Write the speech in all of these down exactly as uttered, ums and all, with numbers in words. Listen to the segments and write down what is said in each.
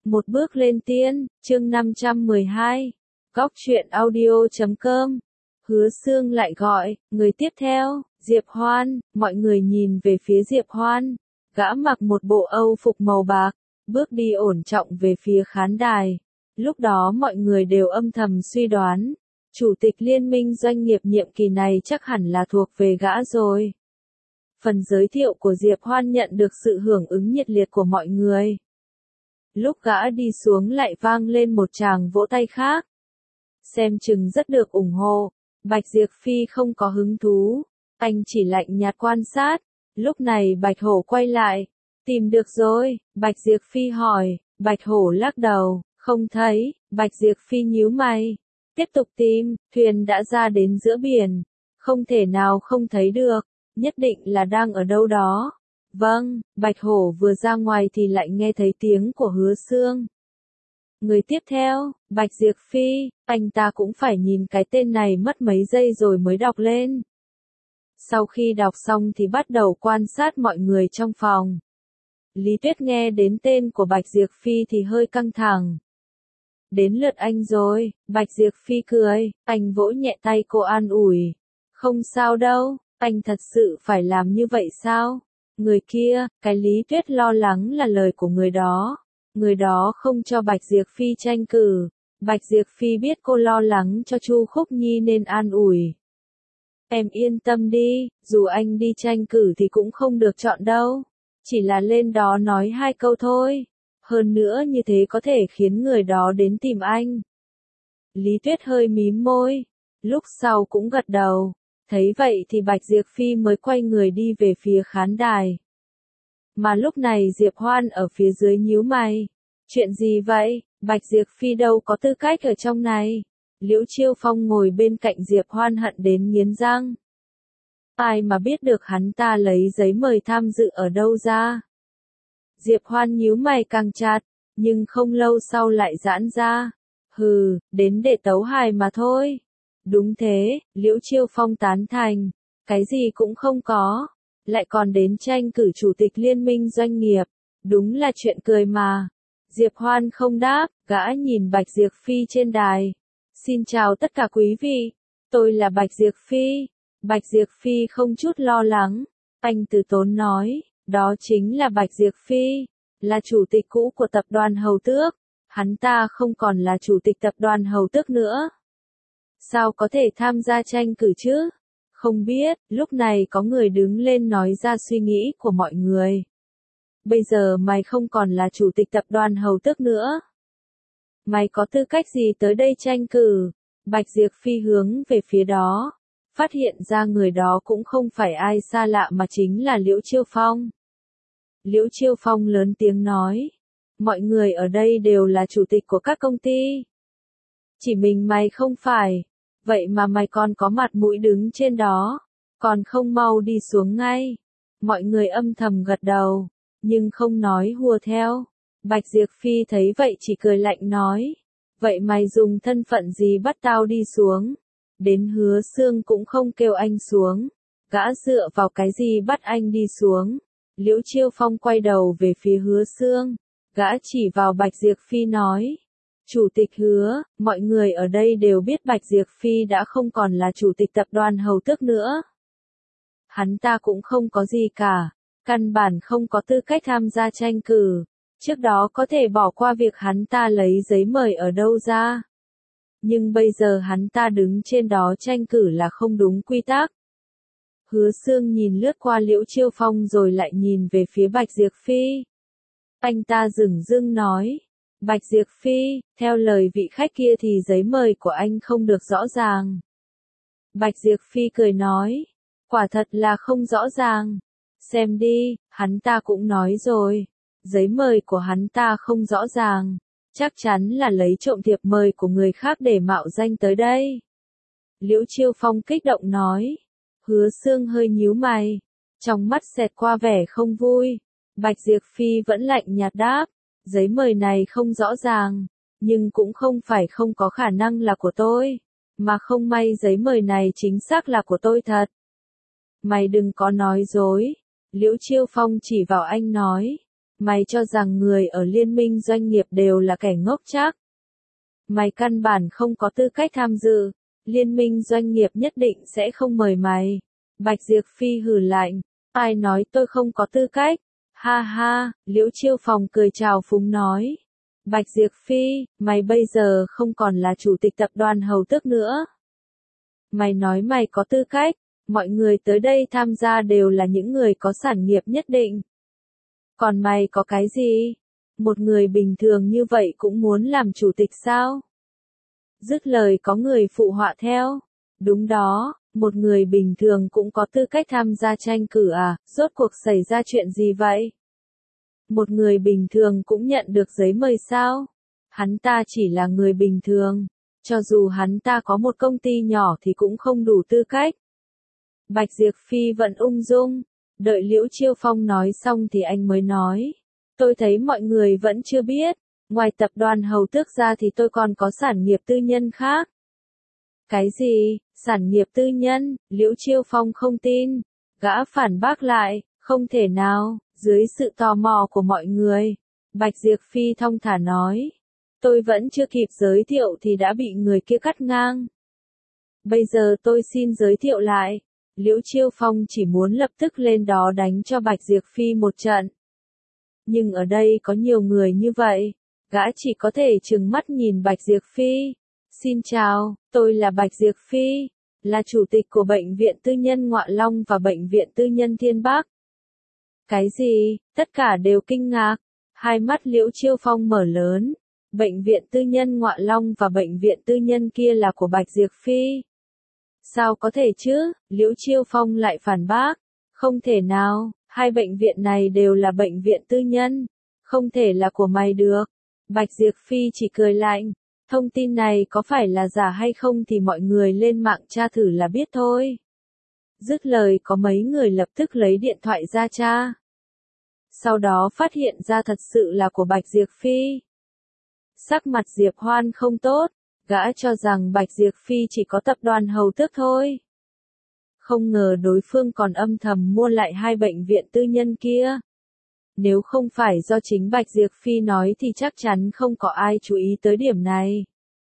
Một bước lên tiên, chương năm trăm mười hai. Góc truyện audio chấm com. Hứa Sương lại gọi, người tiếp theo, Diệp Hoan, mọi người nhìn về phía Diệp Hoan. Gã mặc một bộ âu phục màu bạc, bước đi ổn trọng về phía khán đài. Lúc đó mọi người đều âm thầm suy đoán, chủ tịch liên minh doanh nghiệp nhiệm kỳ này chắc hẳn là thuộc về gã rồi. Phần giới thiệu của Diệp Hoan nhận được sự hưởng ứng nhiệt liệt của mọi người. Lúc gã đi xuống lại vang lên một tràng vỗ tay khác. Xem chừng rất được ủng hộ. Bạch Diệp Phi không có hứng thú, anh chỉ lạnh nhạt quan sát. Lúc này Bạch Hổ quay lại. Tìm được rồi, Bạch Diệp Phi hỏi. Bạch Hổ lắc đầu, không thấy. Bạch Diệp Phi nhíu mày. Tiếp tục tìm, thuyền đã ra đến giữa biển. Không thể nào không thấy được, nhất định là đang ở đâu đó. Vâng, Bạch Hổ vừa ra ngoài thì lại nghe thấy tiếng của Hứa Sương. Người tiếp theo, Bạch Diệp Phi, anh ta cũng phải nhìn cái tên này mất mấy giây rồi mới đọc lên. Sau khi đọc xong thì bắt đầu quan sát mọi người trong phòng. Lý Tuyết nghe đến tên của Bạch Diệp Phi thì hơi căng thẳng. Đến lượt anh rồi, Bạch Diệp Phi cười, anh vỗ nhẹ tay cô an ủi. Không sao đâu, anh thật sự phải làm như vậy sao? Người kia, cái Lý Tuyết lo lắng là lời của người đó. Người đó không cho Bạch Diệp Phi tranh cử. Bạch Diệp Phi biết cô lo lắng cho Chu Khúc Nhi nên an ủi. Em yên tâm đi, dù anh đi tranh cử thì cũng không được chọn đâu. Chỉ là lên đó nói hai câu thôi. Hơn nữa như thế có thể khiến người đó đến tìm anh. Lý Tuyết hơi mím môi. Lúc sau cũng gật đầu. Thấy vậy thì Bạch Diệp Phi mới quay người đi về phía khán đài. Mà lúc này Diệp Hoan ở phía dưới nhíu mày. Chuyện gì vậy? Bạch Diệp Phi đâu có tư cách ở trong này. Liễu Chiêu Phong ngồi bên cạnh Diệp Hoan hận đến nghiến răng. Ai mà biết được hắn ta lấy giấy mời tham dự ở đâu ra. Diệp Hoan nhíu mày càng chặt, nhưng không lâu sau lại giãn ra. Hừ, đến để tấu hài mà thôi. Đúng thế, Liễu Chiêu Phong tán thành. Cái gì cũng không có. Lại còn đến tranh cử chủ tịch liên minh doanh nghiệp. Đúng là chuyện cười mà. Diệp Hoan không đáp, gã nhìn Bạch Diệp Phi trên đài. Xin chào tất cả quý vị. Tôi là Bạch Diệp Phi. Bạch Diệp Phi không chút lo lắng. Anh từ tốn nói, đó chính là Bạch Diệp Phi. Là chủ tịch cũ của tập đoàn Hầu Tước. Hắn ta không còn là chủ tịch tập đoàn Hầu Tước nữa. Sao có thể tham gia tranh cử chứ? Không biết, lúc này có người đứng lên nói ra suy nghĩ của mọi người. Bây giờ mày không còn là chủ tịch tập đoàn Hầu Tước nữa. Mày có tư cách gì tới đây tranh cử? Bạch Diệp Phi hướng về phía đó. Phát hiện ra người đó cũng không phải ai xa lạ mà chính là Liễu Chiêu Phong. Liễu Chiêu Phong lớn tiếng nói. Mọi người ở đây đều là chủ tịch của các công ty. Chỉ mình mày không phải. Vậy mà mày còn có mặt mũi đứng trên đó. Còn không mau đi xuống ngay. Mọi người âm thầm gật đầu. Nhưng không nói hùa theo. Bạch Diệp Phi thấy vậy chỉ cười lạnh nói. Vậy mày dùng thân phận gì bắt tao đi xuống? Đến Hứa Sương cũng không kêu anh xuống. Gã dựa vào cái gì bắt anh đi xuống? Liễu Chiêu Phong quay đầu về phía Hứa Sương. Gã chỉ vào Bạch Diệp Phi nói. Chủ tịch Hứa, mọi người ở đây đều biết Bạch Diệp Phi đã không còn là chủ tịch tập đoàn Hầu Tước nữa. Hắn ta cũng không có gì cả. Căn bản không có tư cách tham gia tranh cử. Trước đó có thể bỏ qua việc hắn ta lấy giấy mời ở đâu ra. Nhưng bây giờ hắn ta đứng trên đó tranh cử là không đúng quy tắc. Hứa Sương nhìn lướt qua Liễu Chiêu Phong rồi lại nhìn về phía Bạch Diệp Phi. Anh ta dửng dưng nói. Bạch Diệp Phi, theo lời vị khách kia thì giấy mời của anh không được rõ ràng. Bạch Diệp Phi cười nói. Quả thật là không rõ ràng. Xem đi, hắn ta cũng nói rồi. Giấy mời của hắn ta không rõ ràng. Chắc chắn là lấy trộm thiệp mời của người khác để mạo danh tới đây. Liễu Chiêu Phong kích động nói. Hứa Sương hơi nhíu mày. Trong mắt xẹt qua vẻ không vui. Bạch Diệp Phi vẫn lạnh nhạt đáp. Giấy mời này không rõ ràng. Nhưng cũng không phải không có khả năng là của tôi. Mà không may giấy mời này chính xác là của tôi thật. Mày đừng có nói dối. Liễu Chiêu Phong chỉ vào anh nói. Mày cho rằng người ở liên minh doanh nghiệp đều là kẻ ngốc chắc. Mày căn bản không có tư cách tham dự, liên minh doanh nghiệp nhất định sẽ không mời mày. Bạch Diệp Phi hừ lạnh, ai nói tôi không có tư cách? Ha ha, Liễu Chiêu Phong cười chào phúng nói. Bạch Diệp Phi, mày bây giờ không còn là chủ tịch tập đoàn Hầu Tước nữa. Mày nói mày có tư cách, mọi người tới đây tham gia đều là những người có sản nghiệp nhất định. Còn mày có cái gì? Một người bình thường như vậy cũng muốn làm chủ tịch sao? Dứt lời có người phụ họa theo. Đúng đó, một người bình thường cũng có tư cách tham gia tranh cử à, rốt cuộc xảy ra chuyện gì vậy? Một người bình thường cũng nhận được giấy mời sao? Hắn ta chỉ là người bình thường, cho dù hắn ta có một công ty nhỏ thì cũng không đủ tư cách. Bạch Diệp Phi vẫn ung dung, đợi Liễu Chiêu Phong nói xong thì anh mới nói. Tôi thấy mọi người vẫn chưa biết, ngoài tập đoàn Hầu Tước ra thì tôi còn có sản nghiệp tư nhân khác. Cái gì, sản nghiệp tư nhân? Liễu Chiêu Phong không tin. Gã phản bác lại, không thể nào, dưới sự tò mò của mọi người. Bạch Diệp Phi thong thả nói. Tôi vẫn chưa kịp giới thiệu thì đã bị người kia cắt ngang. Bây giờ tôi xin giới thiệu lại. Liễu Chiêu Phong chỉ muốn lập tức lên đó đánh cho Bạch Diệp Phi một trận. Nhưng ở đây có nhiều người như vậy, gã chỉ có thể trừng mắt nhìn Bạch Diệp Phi. Xin chào, tôi là Bạch Diệp Phi, là chủ tịch của Bệnh viện Tư nhân Ngọa Long và Bệnh viện Tư nhân Thiên Bắc. Cái gì? Tất cả đều kinh ngạc. Hai mắt Liễu Chiêu Phong mở lớn. Bệnh viện Tư nhân Ngọa Long và Bệnh viện Tư nhân kia là của Bạch Diệp Phi. Sao có thể chứ? Liễu Chiêu Phong lại phản bác. Không thể nào, hai bệnh viện này đều là bệnh viện tư nhân. Không thể là của mày được. Bạch Diệp Phi chỉ cười lạnh. Thông tin này có phải là giả hay không thì mọi người lên mạng tra thử là biết thôi. Dứt lời có mấy người lập tức lấy điện thoại ra tra. Sau đó phát hiện ra thật sự là của Bạch Diệp Phi. Sắc mặt Diệp Hoan không tốt, gã cho rằng Bạch Diệp Phi chỉ có tập đoàn Hầu Tước thôi. Không ngờ đối phương còn âm thầm mua lại hai bệnh viện tư nhân kia. Nếu không phải do chính Bạch Diệp Phi nói thì chắc chắn không có ai chú ý tới điểm này.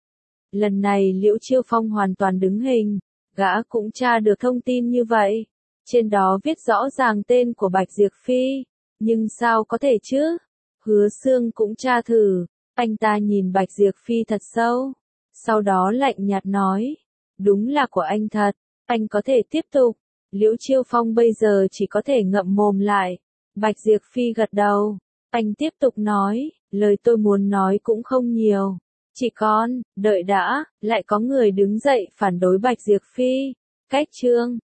Lần này Liễu Chiêu Phong hoàn toàn đứng hình, gã cũng tra được thông tin như vậy. Trên đó viết rõ ràng tên của Bạch Diệp Phi, nhưng sao có thể chứ? Hứa Xương cũng tra thử, anh ta nhìn Bạch Diệp Phi thật sâu, sau đó lạnh nhạt nói, đúng là của anh thật, anh có thể tiếp tục. Liễu Chiêu Phong bây giờ chỉ có thể ngậm mồm lại. Bạch Diệp Phi gật đầu, anh tiếp tục nói, lời tôi muốn nói cũng không nhiều. Chỉ con, đợi đã, lại có người đứng dậy phản đối Bạch Diệp Phi. Cách chương